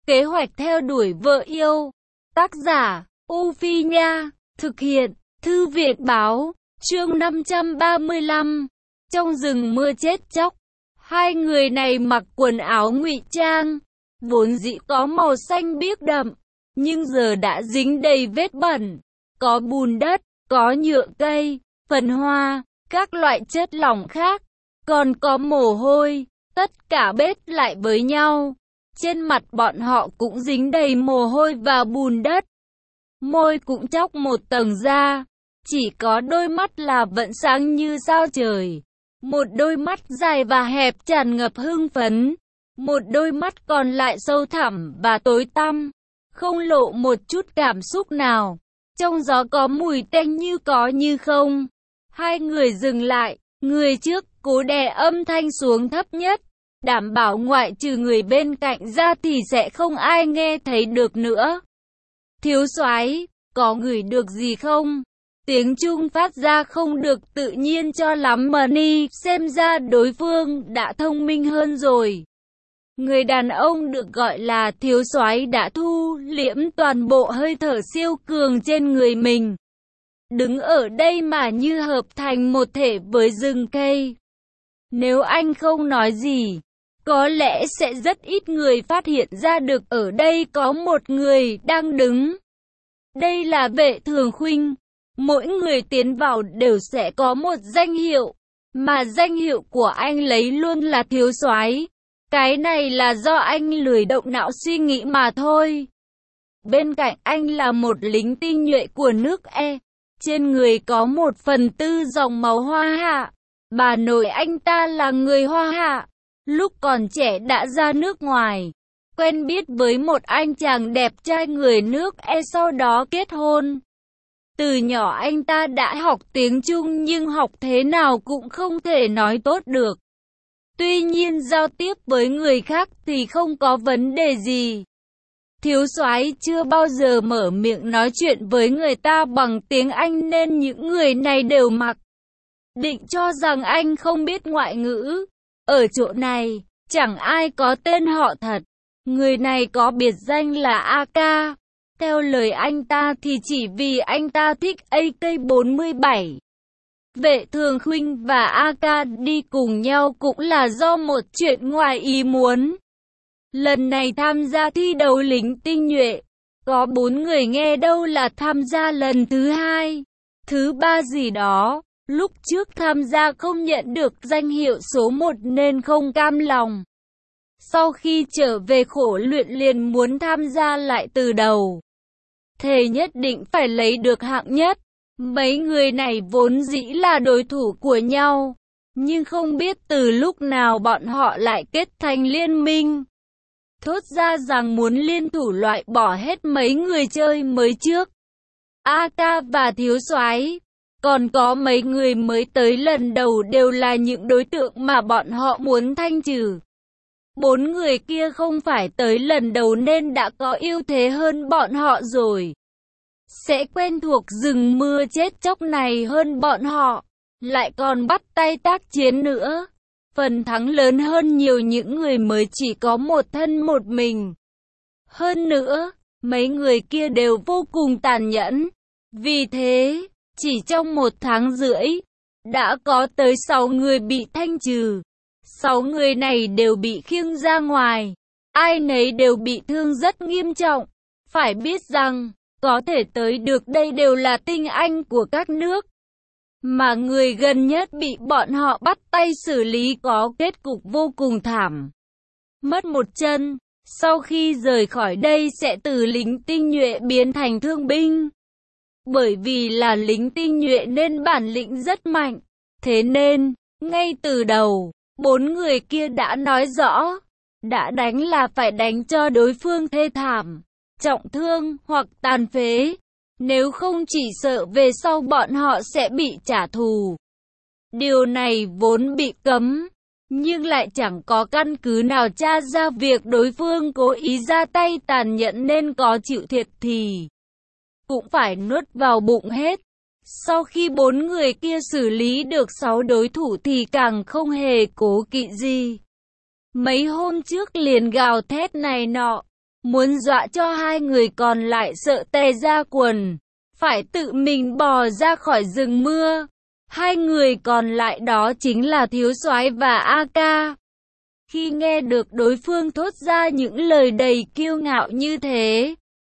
Kế hoạch theo đuổi vợ yêu. Tác giả, U Phi Nha. Thực hiện, Thư viện Báo. Chương 535. Trong rừng mưa chết chóc. Hai người này mặc quần áo ngụy trang, vốn dĩ có màu xanh biếc đậm, nhưng giờ đã dính đầy vết bẩn. Có bùn đất, có nhựa cây, phần hoa, các loại chất lỏng khác, còn có mồ hôi, tất cả bết lại với nhau. Trên mặt bọn họ cũng dính đầy mồ hôi và bùn đất. Môi cũng chóc một tầng da, chỉ có đôi mắt là vẫn sáng như sao trời. Một đôi mắt dài và hẹp tràn ngập hưng phấn, một đôi mắt còn lại sâu thẳm và tối tăm, không lộ một chút cảm xúc nào. Trong gió có mùi tanh như có như không. Hai người dừng lại, người trước cố đè âm thanh xuống thấp nhất, đảm bảo ngoại trừ người bên cạnh ra thì sẽ không ai nghe thấy được nữa. Thiếu soái, có ngửi được gì không? Tiếng Trung phát ra không được tự nhiên cho lắm mà ni, xem ra đối phương đã thông minh hơn rồi. Người đàn ông được gọi là thiếu soái đã thu liễm toàn bộ hơi thở siêu cường trên người mình. Đứng ở đây mà như hợp thành một thể với rừng cây. Nếu anh không nói gì, có lẽ sẽ rất ít người phát hiện ra được ở đây có một người đang đứng. Đây là Vệ Thường Khuynh. Mỗi người tiến vào đều sẽ có một danh hiệu, mà danh hiệu của anh lấy luôn là thiếu soái. Cái này là do anh lười động não suy nghĩ mà thôi. Bên cạnh anh là một lính tinh nhuệ của nước E. Trên người có 1/4 dòng máu Hoa Hạ. Bà nội anh ta là người Hoa Hạ. Lúc còn trẻ đã ra nước ngoài, quen biết với một anh chàng đẹp trai người nước E, sau đó kết hôn. Từ nhỏ anh ta đã học tiếng Trung nhưng học thế nào cũng không thể nói tốt được. Tuy nhiên giao tiếp với người khác thì không có vấn đề gì. Thiếu soái chưa bao giờ mở miệng nói chuyện với người ta bằng tiếng Anh nên những người này đều mặc định cho rằng anh không biết ngoại ngữ. Ở chỗ này, chẳng ai có tên họ thật. Người này có biệt danh là AK. Theo lời anh ta thì chỉ vì anh ta thích AK-47. Vệ Thường Khuynh và AK đi cùng nhau cũng là do một chuyện ngoài ý muốn. Lần này tham gia thi đấu lính tinh nhuệ, có 4 người nghe đâu là tham gia lần thứ 2, thứ 3 gì đó. Lúc trước tham gia không nhận được danh hiệu số 1 nên không cam lòng. Sau khi trở về khổ luyện liền muốn tham gia lại từ đầu. Thề nhất định phải lấy được hạng nhất. Mấy người này vốn dĩ là đối thủ của nhau, nhưng không biết từ lúc nào bọn họ lại kết thành liên minh. Thốt ra rằng muốn liên thủ loại bỏ hết mấy người chơi mới trước. AK và thiếu soái, còn có mấy người mới tới lần đầu đều là những đối tượng mà bọn họ muốn thanh trừ. 4 người kia không phải tới lần đầu nên đã có ưu thế hơn bọn họ rồi. Sẽ quen thuộc rừng mưa chết chóc này hơn bọn họ, lại còn bắt tay tác chiến nữa. Phần thắng lớn hơn nhiều những người mới chỉ có một thân một mình. Hơn nữa, mấy người kia đều vô cùng tàn nhẫn. Vì thế, chỉ trong 1 tháng rưỡi, đã có tới 6 người bị thanh trừ. 6 người này đều bị khiêng ra ngoài. Ai nấy đều bị thương rất nghiêm trọng. Phải biết rằng, có thể tới được đây đều là tinh anh của các nước. Mà người gần nhất bị bọn họ bắt tay xử lý có kết cục vô cùng thảm. Mất một chân, sau khi rời khỏi đây sẽ từ lính tinh nhuệ biến thành thương binh. Bởi vì là lính tinh nhuệ nên bản lĩnh rất mạnh. Thế nên, ngay từ đầu, 4 người kia đã nói rõ, đã đánh là phải đánh cho đối phương thê thảm, trọng thương hoặc tàn phế. Nếu không chỉ sợ về sau bọn họ sẽ bị trả thù. Điều này vốn bị cấm, nhưng lại chẳng có căn cứ nào tra ra việc đối phương cố ý ra tay tàn nhẫn nên có chịu thiệt thì cũng phải nuốt vào bụng hết. Sau khi 4 người kia xử lý được 6 đối thủ thì càng không hề cố kỵ gì. Mấy hôm trước liền gào thét này nọ, muốn dọa cho hai người còn lại sợ tè ra quần, phải tự mình bò ra khỏi rừng mưa. Hai người còn lại đó chính là Thiếu Soái và A Ca. Khi nghe được đối phương thốt ra những lời đầy kiêu ngạo như thế,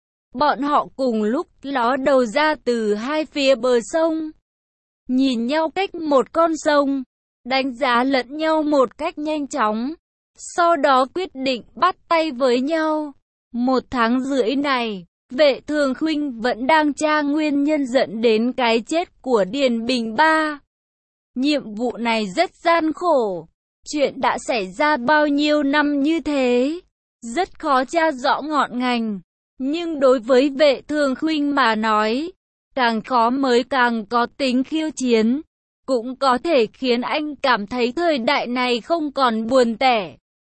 bọn họ cùng lúc ló đầu ra từ hai phía bờ sông, nhìn nhau cách một con sông, đánh giá lẫn nhau một cách nhanh chóng, sau đó quyết định bắt tay với nhau. 1 tháng rưỡi này, Vệ Thường Khuynh vẫn đang tra nguyên nhân dẫn đến cái chết của Điền Bình Ba. Nhiệm vụ này rất gian khổ. Chuyện đã xảy ra bao nhiêu năm như thế, rất khó tra rõ ngọn ngành. Nhưng đối với Vệ Thường Khuynh mà nói, càng khó mới càng có tính khiêu chiến, cũng có thể khiến anh cảm thấy thời đại này không còn buồn tẻ,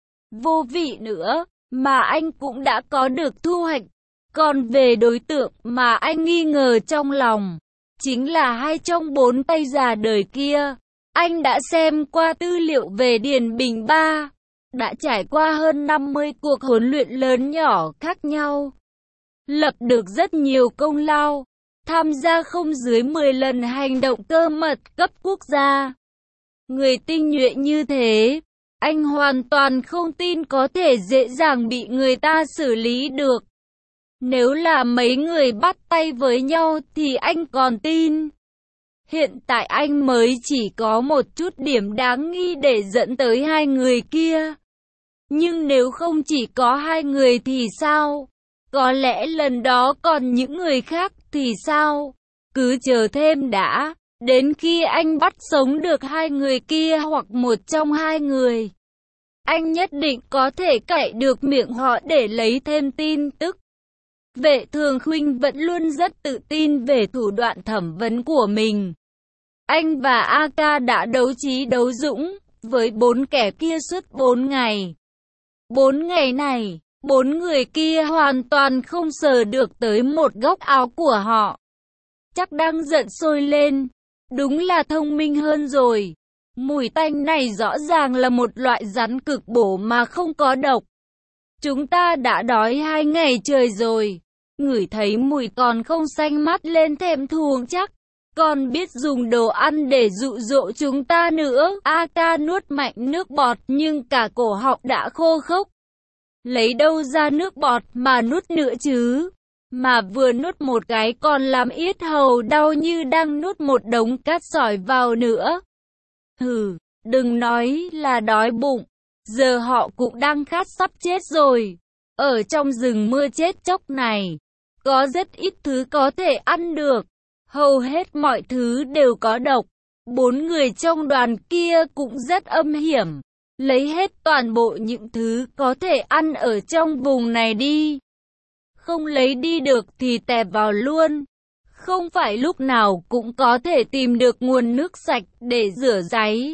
vô vị nữa, mà anh cũng đã có được thu hoạch. Còn về đối tượng mà anh nghi ngờ trong lòng, chính là 2 trong 4 tay già đời kia. Anh đã xem qua tư liệu về Điền Bình Ba, đã trải qua hơn 50 cuộc huấn luyện lớn nhỏ khác nhau, lập được rất nhiều công lao, tham gia không dưới 10 lần hành động cơ mật cấp quốc gia. Người tinh nhuệ như thế, anh hoàn toàn không tin có thể dễ dàng bị người ta xử lý được. Nếu là mấy người bắt tay với nhau thì anh còn tin. Hiện tại anh mới chỉ có một chút điểm đáng nghi để dẫn tới hai người kia. Nhưng nếu không chỉ có hai người thì sao? Có lẽ lần đó còn những người khác thì sao? Cứ chờ thêm đã, đến khi anh bắt sống được hai người kia hoặc một trong hai người, anh nhất định có thể cậy được miệng họ để lấy thêm tin tức. Vệ Thường Khuynh vẫn luôn rất tự tin về thủ đoạn thẩm vấn của mình. Anh và A Ca đã đấu trí đấu dũng với 4 kẻ kia suốt 4 ngày. 4 ngày này, 4 người kia hoàn toàn không sờ được tới một góc áo của họ. Chắc đang giận sôi lên. Đúng là thông minh hơn rồi. Mùi tanh này rõ ràng là một loại rắn cực bổ mà không có độc. Chúng ta đã đói 2 ngày trời rồi. Ngửi thấy mùi còn không xanh mắt lên thèm thuồng chắc. Còn biết dùng đồ ăn để dụ dỗ chúng ta nữa. A Ca nuốt mạnh nước bọt nhưng cả cổ họng đã khô khốc. Lấy đâu ra nước bọt mà nuốt nữa chứ? Mà vừa nuốt một cái còn làm yết hầu đau như đang nuốt một đống cát sỏi vào nữa. Hừ, đừng nói là đói bụng. Giờ họ cũng đang khát sắp chết rồi. Ở trong rừng mưa chết chóc này, có rất ít thứ có thể ăn được. Hầu hết mọi thứ đều có độc. 4 người trong đoàn kia cũng rất âm hiểm. Lấy hết toàn bộ những thứ có thể ăn ở trong vùng này đi. Không lấy đi được thì tè vào luôn. Không phải lúc nào cũng có thể tìm được nguồn nước sạch để rửa ráy.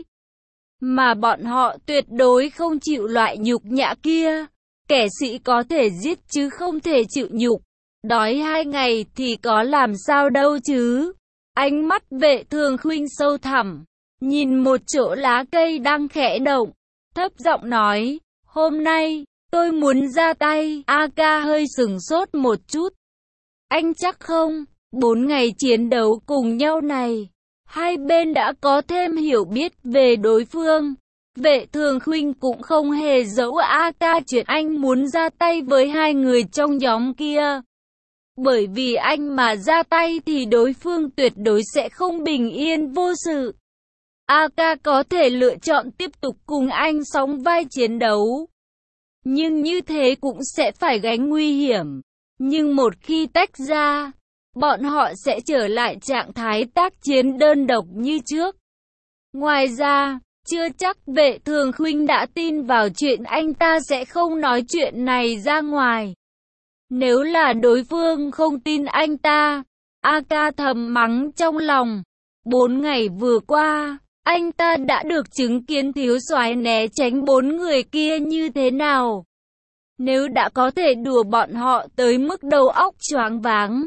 Mà bọn họ tuyệt đối không chịu loại nhục nhã kia. Kẻ sĩ có thể giết chứ không thể chịu nhục. Đói 2 ngày thì có làm sao đâu chứ. Ánh mắt Vệ Thường Khuynh sâu thẳm, nhìn một chỗ lá cây đang khẽ động, thấp giọng nói, hôm nay, tôi muốn ra tay. A Ca hơi sửng sốt một chút. Anh chắc không? 4 ngày chiến đấu cùng nhau này, hai bên đã có thêm hiểu biết về đối phương. Vệ Thường Khuynh cũng không hề giấu A Ca chuyện anh muốn ra tay với hai người trong nhóm kia. Bởi vì anh mà ra tay thì đối phương tuyệt đối sẽ không bình yên vô sự. A Ca có thể lựa chọn tiếp tục cùng anh sóng vai chiến đấu. Nhưng như thế cũng sẽ phải gánh nguy hiểm. Nhưng một khi tách ra, bọn họ sẽ trở lại trạng thái tác chiến đơn độc như trước. Ngoài ra, chưa chắc Vệ Thường Khuynh đã tin vào chuyện anh ta sẽ không nói chuyện này ra ngoài. Nếu là đối phương không tin anh ta, A Ca thầm mắng trong lòng. 4 ngày vừa qua, anh ta đã được chứng kiến Thiếu Soái né tránh 4 người kia như thế nào. Nếu đã có thể đùa bọn họ tới mức đầu óc choáng váng,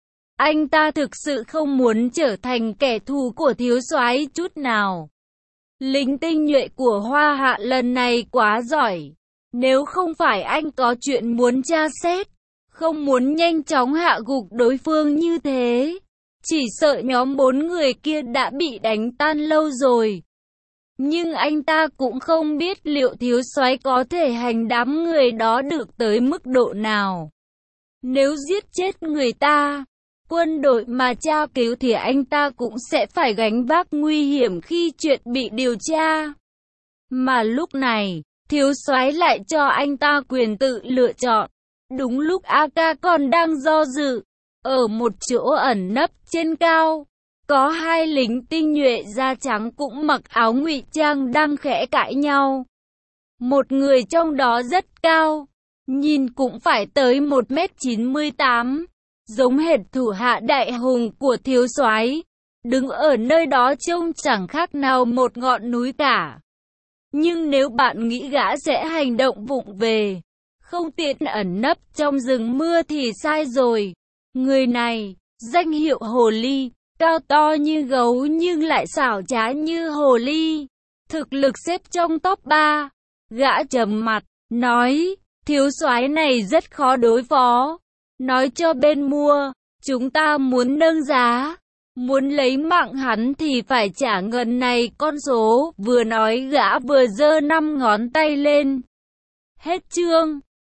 anh ta thực sự không muốn trở thành kẻ thù của Thiếu Soái chút nào. Lính tinh nhuệ của Hoa Hạ lần này quá giỏi. Nếu không phải anh có chuyện muốn tra xét, không muốn nhanh chóng hạ gục đối phương như thế, chỉ sợ nhóm 4 người kia đã bị đánh tan lâu rồi. Nhưng anh ta cũng không biết liệu thiếu soái có thể hành đám người đó được tới mức độ nào. Nếu giết chết người ta, quân đội mà tra cứu thì anh ta cũng sẽ phải gánh vác nguy hiểm khi chuyện bị điều tra. Mà lúc này, thiếu soái lại cho anh ta quyền tự lựa chọn. Đúng lúc AK còn đang do dự, ở một chỗ ẩn nấp trên cao, có hai lính tinh nhuệ da trắng cũng mặc áo ngụy trang đang khẽ cãi nhau. Một người trong đó rất cao, nhìn cũng phải tới 1m98, giống hệt thủ hạ đại hùng của thiếu soái, đứng ở nơi đó trông chẳng khác nào một ngọn núi cả. Nhưng nếu bạn nghĩ gã sẽ hành động vụng về, không tiện ẩn nấp trong rừng mưa thì sai rồi. Người này, danh hiệu hồ ly, cao to như gấu nhưng lại xảo trá như hồ ly, thực lực xếp trong top 3. Gã trầm mặt, nói, thiếu soái này rất khó đối phó. Nói cho bên mua, chúng ta muốn nâng giá, muốn lấy mạng hắn thì phải trả ngần này con số. Vừa nói gã vừa giơ 5 ngón tay lên. Hết chương.